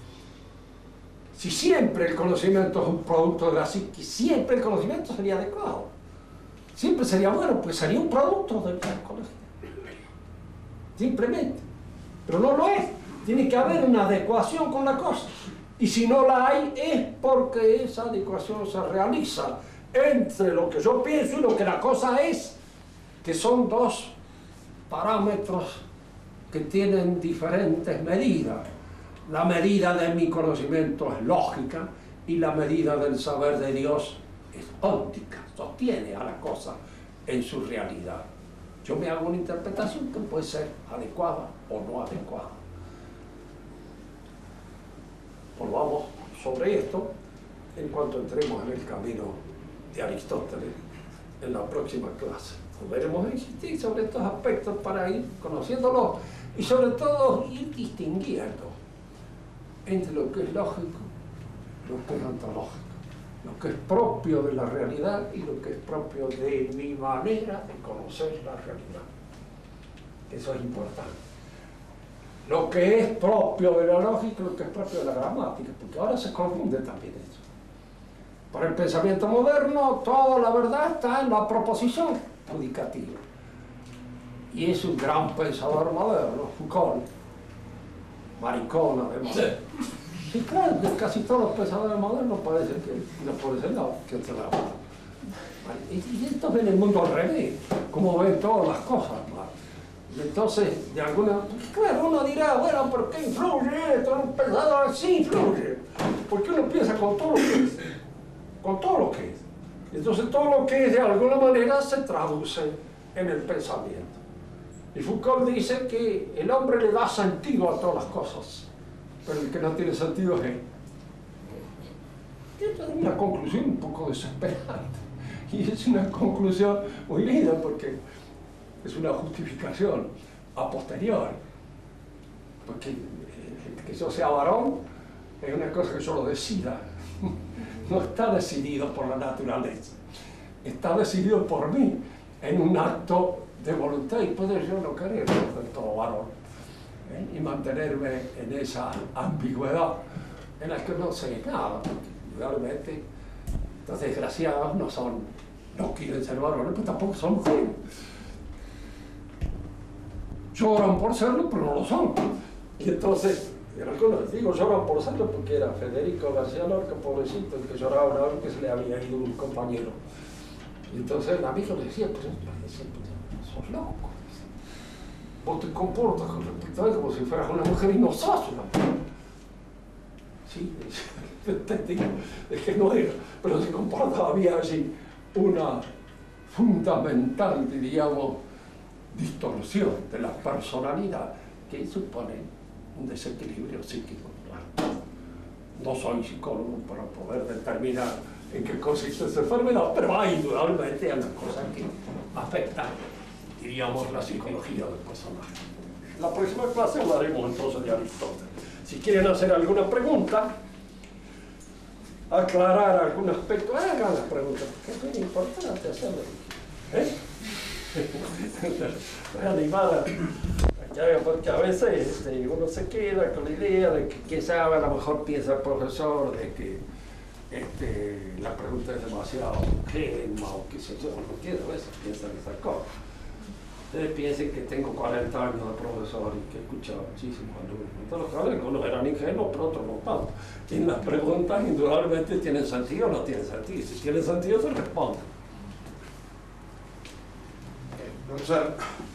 Si siempre el conocimiento es un producto de la psique, siempre el conocimiento sería adecuado. Siempre sería bueno, pues sería un producto del conocimiento. Simplemente. Pero no lo es. Tiene que haber una adecuación con la cosa. Y si no la hay, es porque esa adecuación se realiza entre lo que yo pienso y lo que la cosa es, que son dos parámetros que tienen diferentes medidas. La medida de mi conocimiento es lógica y la medida del saber de Dios es óptica, sostiene a la cosa en su realidad. Yo me hago una interpretación que puede ser adecuada o no adecuada. Volvamos sobre esto en cuanto entremos en el camino de Aristóteles en la próxima clase. Volveremos a insistir sobre estos aspectos para ir conociéndolos y sobre todo ir distinguiendo entre lo que es lógico, lo que es ontológico, lo que es propio de la realidad y lo que es propio de mi manera de conocer la realidad. Eso es importante. Lo que es propio de la lógica y lo que es propio de la gramática, porque ahora se confunde también eso. Para el pensamiento moderno, toda la verdad está en la proposición judicativa. Y es un gran pensador moderno, Foucault, maricón además. Y claro, que casi todos los pensadores modernos parece que no por ese lado, que otro lado. Y esto ven el mundo al revés, como ven todas las cosas. Entonces, de alguna... Claro, uno dirá, bueno, ¿por qué influye esto? Un pensador sí influye. Porque uno piensa con todo lo que es. Con todo lo que es. Entonces, todo lo que es, de alguna manera, se traduce en el pensamiento. Y Foucault dice que el hombre le da sentido a todas las cosas, pero el que no tiene sentido es él. Esta es una conclusión un poco desesperante. Y es una conclusión muy linda porque es una justificación a posteriori. Porque que yo sea varón es una cosa que yo lo decida. No está decidido por la naturaleza. Está decidido por mí en un acto de voluntad, y puedo yo no querer ser todo varón, y mantenerme en esa ambigüedad en la que no sé nada, porque realmente los desgraciados no quieren ser varones, pero tampoco son mujeres. Lloran por serlo, pero no lo son. Y entonces, algunos digo lloran por serlo porque era Federico García Lorca, pobrecito, el que lloraba una vez que se le había ido un compañero. Y entonces el amigo le decía, pues sos loco. Vos te comportas con respecto a él como si fueras una mujer y no sos una mujer. Sí, es que no era, pero se comportaba, había allí una fundamental, diríamos, distorsión de la personalidad que supone un desequilibrio psíquico. No soy psicólogo para poder determinar en qué consiste esa enfermedad, pero hay indudablemente algunas cosas que afectan, diríamos, la psicología del personaje. En la próxima clase hablaremos entonces de Aristóteles. Si quieren hacer alguna pregunta, aclarar algún aspecto, hagan las preguntas, porque es muy importante hacerlo. Reanimar, porque a veces uno se queda con la idea de que, quién sabe, a lo mejor piensa el profesor de que la pregunta es demasiado ingenua o qué sé yo, no quiero a veces piensan esas cosas. Ustedes piensen que tengo 40 años de profesor y que he escuchado muchísimos alumnos. Entonces, algunos eran ingenuos, pero otros no tanto. Y las preguntas indudablemente tienen sentido o no tienen sentido. Si tienen sentido, se responde. Profesor,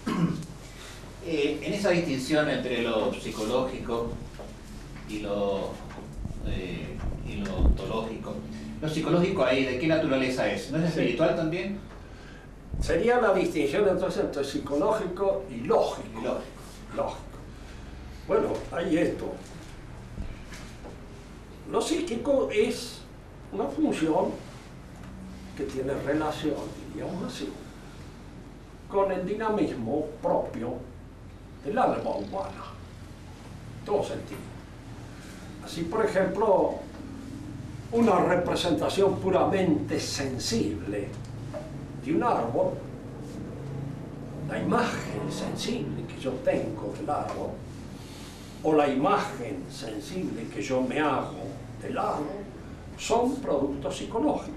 en esa distinción entre lo psicológico y lo ontológico, lo psicológico ahí, ¿de qué naturaleza es? ¿No es espiritual también? Sería la distinción entonces entre psicológico y lógico. Lógico. Bueno, hay esto. Lo psíquico es una función que tiene relación, diríamos así, con el dinamismo propio del alma humana, en todo sentido. Así, por ejemplo, una representación puramente sensible de un árbol, la imagen sensible que yo tengo del árbol, o la imagen sensible que yo me hago del árbol, son productos psicológicos.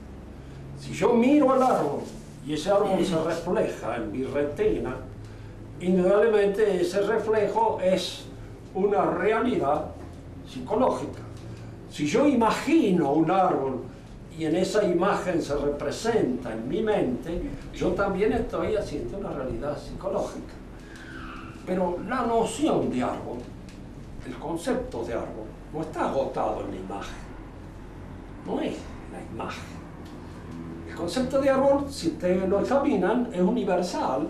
Si yo miro al árbol y ese árbol se refleja en mi retina, indudablemente ese reflejo es una realidad psicológica. Si yo imagino un árbol y en esa imagen se representa en mi mente, yo también estoy haciendo una realidad psicológica. Pero la noción de árbol, el concepto de árbol, no está agotado en la imagen. No es la imagen. El concepto de árbol, si ustedes lo examinan, es universal.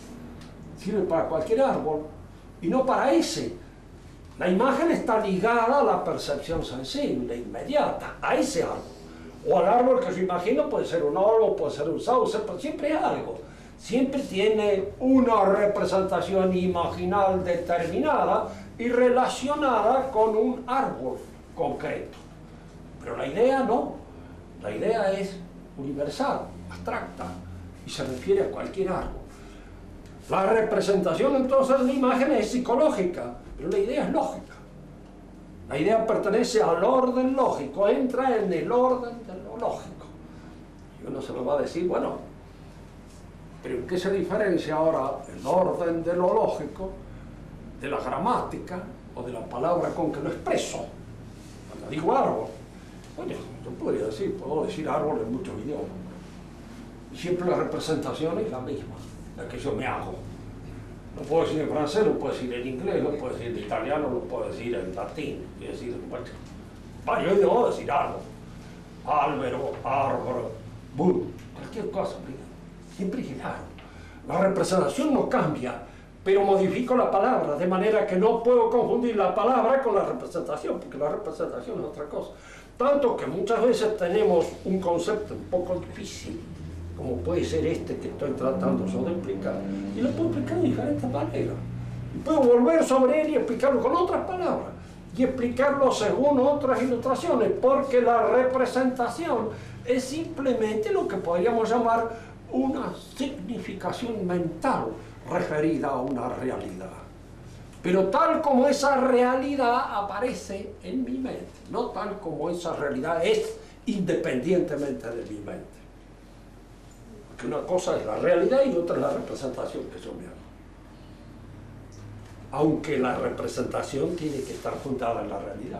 Sirve para cualquier árbol y no para ese. La imagen está ligada a la percepción sensible, inmediata, a ese árbol. O al árbol que yo imagino, puede ser un olmo, puede ser un sauce, pero siempre es algo. Siempre tiene una representación imaginal determinada y relacionada con un árbol concreto. Pero la idea no. La idea es universal, abstracta, y se refiere a cualquier árbol. La representación entonces de la imagen es psicológica, pero la idea es lógica. La idea pertenece al orden lógico, entra en el orden de lo lógico. Y uno se lo va a decir, bueno, pero ¿en qué se diferencia ahora el orden de lo lógico de la gramática o de la palabra con que lo expreso? Cuando digo árbol, oye, yo podría decir, puedo decir árbol en muchos idiomas. Y siempre la representación es la misma, la que yo me hago. Lo puedo decir en francés, lo puedo decir en inglés, lo puedo decir en italiano, lo puedo decir en latín, y decir, bueno, varios idiomas decir árbol, álvaro, árbol, bull, cualquier cosa, siempre es el árbol. La representación no cambia, pero modifico la palabra, de manera que no puedo confundir la palabra con la representación, porque la representación es otra cosa. Tanto que muchas veces tenemos un concepto un poco difícil, como puede ser este que estoy tratando yo de explicar, y lo puedo explicar de diferentes maneras. Y puedo volver sobre él y explicarlo con otras palabras, y explicarlo según otras ilustraciones, porque la representación es simplemente lo que podríamos llamar una significación mental referida a una realidad. Pero tal como esa realidad aparece en mi mente, no tal como esa realidad es independientemente de mi mente. Porque una cosa es la realidad y otra es la representación que yo me hago. Aunque la representación tiene que estar fundada en la realidad.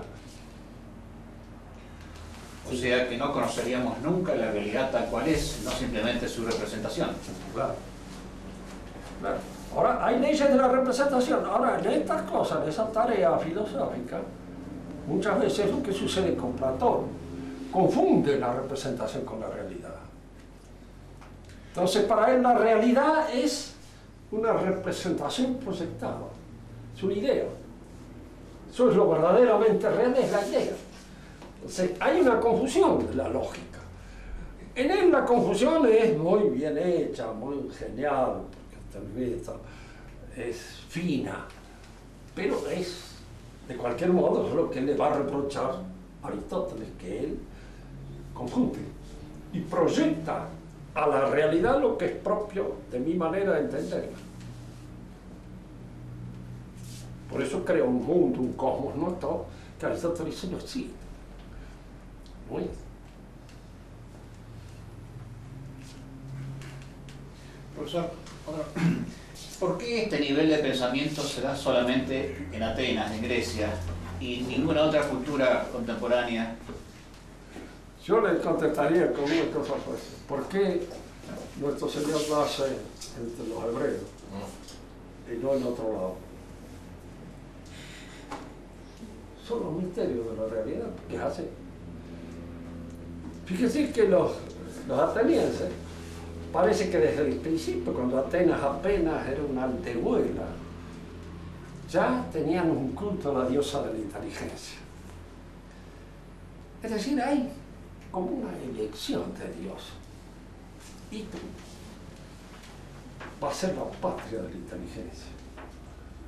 O sea que no conoceríamos nunca la realidad tal cual es, no simplemente su representación. Claro. Claro. Ahora, hay leyes de la representación. Ahora, en estas cosas, en esa tarea filosófica, muchas veces lo que sucede con Platón, confunde la representación con la realidad. Entonces, para él la realidad es una representación proyectada, es una idea. Eso es lo verdaderamente real, es la idea. Entonces, hay una confusión de la lógica. En él la confusión es muy bien hecha, muy genial, tal vez es fina, pero es, de cualquier modo, es lo que le va a reprochar a Aristóteles, que él confunde y proyecta a la realidad lo que es propio de mi manera de entenderla. Por eso crea un mundo, un cosmos, no todo, que Aristóteles dice no existe. No es. Profesor, ¿por qué este nivel de pensamiento se da solamente en Atenas, en Grecia, y ninguna otra cultura contemporánea? Yo le contestaría con una cosa pues, ¿por qué nuestro Señor nace entre los hebreos y no en otro lado? Son los misterios de la realidad, que es así. Fíjense que los atenienses, parece que desde el principio, cuando Atenas apenas era una aldehuela, ya tenían un culto a la diosa de la inteligencia. Es decir, hay como una elección de Dios. Y va a ser la patria de la inteligencia.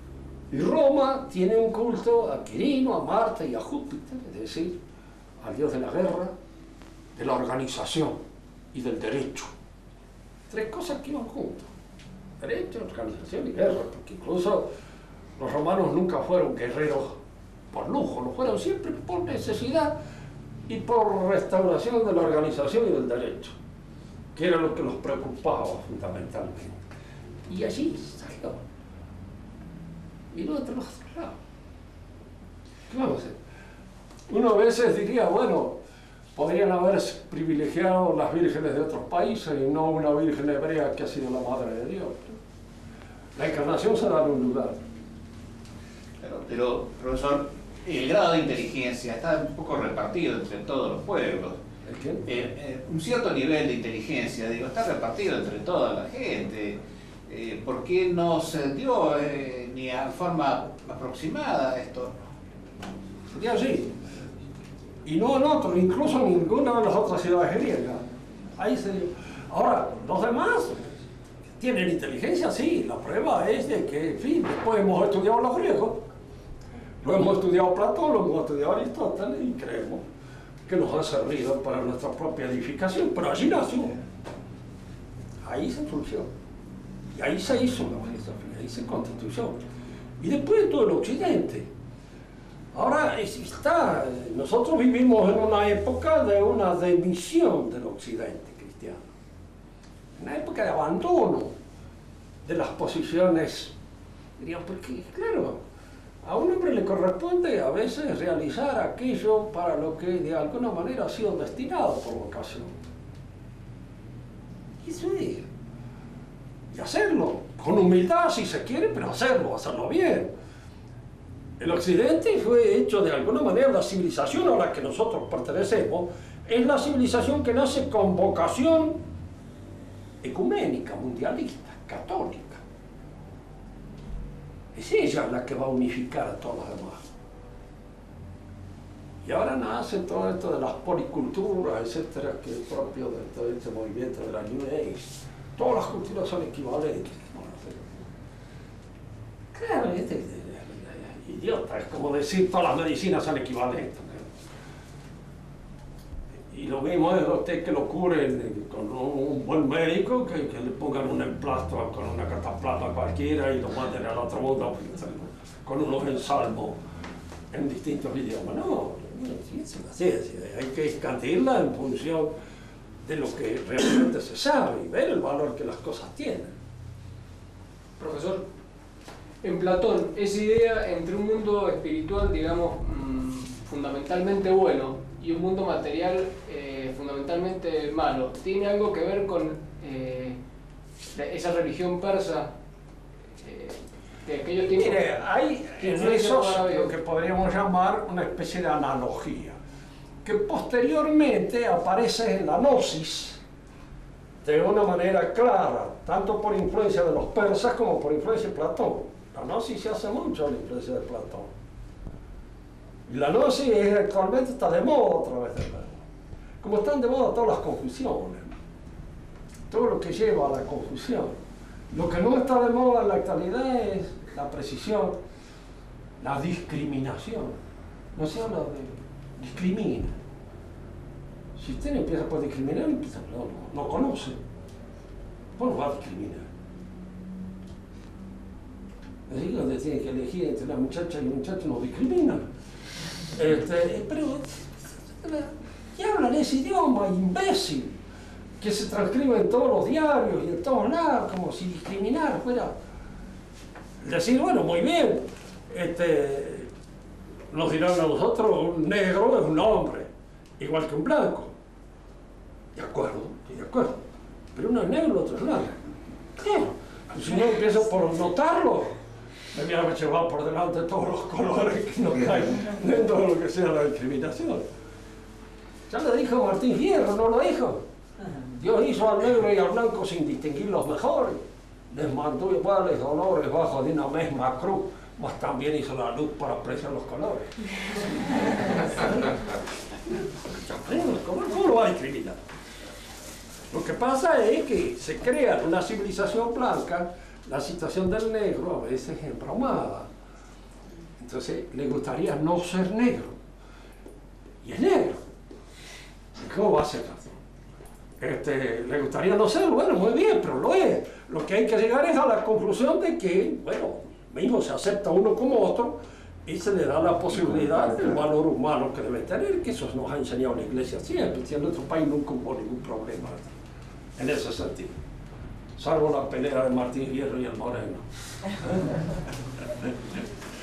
Y Roma tiene un culto a Quirino, a Marte y a Júpiter, es decir, al dios de la guerra, de la organización y del derecho. Tres cosas que iban juntas: derecho, organización y guerra, porque incluso los romanos nunca fueron guerreros por lujo, lo fueron siempre por necesidad y por restauración de la organización y del derecho, que era lo que los preocupaba fundamentalmente. Y allí salió. Y no de los otros lados. ¿Qué vamos a hacer? Uno a veces diría, bueno, podrían haber privilegiado las vírgenes de otros países y no una virgen hebrea que ha sido la madre de Dios. La encarnación se da en un lugar. Claro, pero, profesor, el grado de inteligencia está un poco repartido entre todos los pueblos. ¿El qué? Un cierto nivel de inteligencia, digo, está repartido entre toda la gente. ¿Por qué no se dio ni a forma aproximada esto? Sería así. Y no en otro, incluso en ninguna de las otras ciudades griegas. Ahí se... Ahora, los demás tienen inteligencia, sí. La prueba es de que, en fin, después hemos estudiado a los griegos, lo hemos estudiado Platón, lo hemos estudiado Aristóteles y creemos que nos ha servido para nuestra propia edificación. Pero allí nació. Ahí se surgió. Y ahí se hizo la filosofía, ahí se constituyó. Y después todo el occidente. Ahora nosotros vivimos en una época de una demisión del occidente cristiano. Una época de abandono de las posiciones. Diríamos, porque claro, a un hombre le corresponde a veces realizar aquello para lo que de alguna manera ha sido destinado por vocación. Y eso es. Y hacerlo, con humildad si se quiere, pero hacerlo bien. El occidente fue hecho de alguna manera, la civilización a la que nosotros pertenecemos, es la civilización que nace con vocación ecuménica, mundialista, católica. Es ella la que va a unificar a todos los demás. Y ahora nace todo esto de las policulturas, etcétera, que es propio de todo este movimiento de la New Age. Todas las culturas son equivalentes. Claro, idiota, es como decir todas las medicinas son equivalentes. Y lo mismo es usted que lo curen con un buen médico, que le pongan un emplasto con una cataplasma cualquiera y lo manden al otro mundo con unos ensalmos en distintos idiomas. No, es una ciencia, hay que escandirla en función de lo que realmente se sabe y ver el valor que las cosas tienen. Profesor, en Platón, esa idea entre un mundo espiritual, digamos, fundamentalmente bueno y un mundo material fundamentalmente malo, ¿tiene algo que ver con esa religión persa? De aquellos tiempos. Mire, hay en esos lo que podríamos llamar una especie de analogía, que posteriormente aparece en la gnosis de una manera clara, tanto por influencia de los persas como por influencia de Platón. La gnosis se hace mucho a la influencia de Platón. Y la gnosis actualmente está de moda otra vez de nuevo. Como están de moda todas las confusiones, todo lo que lleva a la confusión. Lo que no está de moda en la actualidad es la precisión, la discriminación. No se habla de discrimina. Si usted empieza por discriminar, no conoce. ¿Cómo no va a discriminar? Así que donde tiene que elegir entre la muchacha y el muchacho no discriminan. Pero y hablan ese idioma imbécil que se transcribe en todos los diarios y en todos lados, como si discriminar fuera. Decir, bueno, muy bien, nos dirán a nosotros, un negro es un hombre, igual que un blanco. De acuerdo, estoy de acuerdo. Pero uno es negro, el otro es blanco. Claro, si no empiezo por notarlo, me voy a llevar por delante todos los colores que nos caen dentro de lo que sea la discriminación. Ya lo dijo Martín Fierro, ¿no lo dijo? Dios hizo al negro y al blanco sin distinguirlos mejor. Les mandó iguales dolores bajo de una misma cruz, mas también hizo la luz para apreciar los colores. ¿Cómo lo va a discriminar? Lo que pasa es que se crea en una civilización blanca la situación del negro a veces embromada, Entonces le gustaría no ser negro. Y es negro. ¿Cómo va a ser? Le gustaría no ser, bueno, muy bien, pero lo es. Lo que hay que llegar es a la conclusión de que, bueno, mismo se acepta uno como otro y se le da la posibilidad del valor humano que debe tener, que eso nos ha enseñado la Iglesia siempre. En nuestro país nunca hubo ningún problema en ese sentido, salvo la pelea de Martín Fierro y el Moreno.